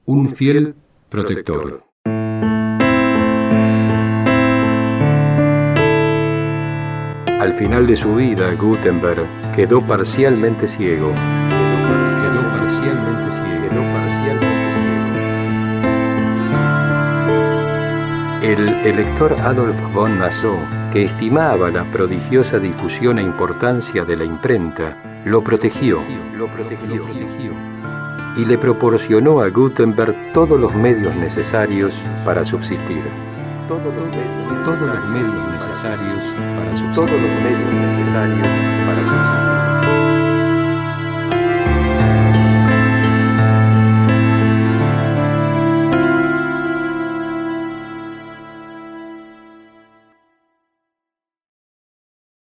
un fiel protector. Al final de su vida, Gutenberg quedó parcialmente ciego. El elector Adolf von Nassau, que estimaba la prodigiosa difusión e importancia de la imprenta, lo protegió y le proporcionó a Gutenberg todos los medios necesarios para subsistir. Todos los medios necesarios para subsistir.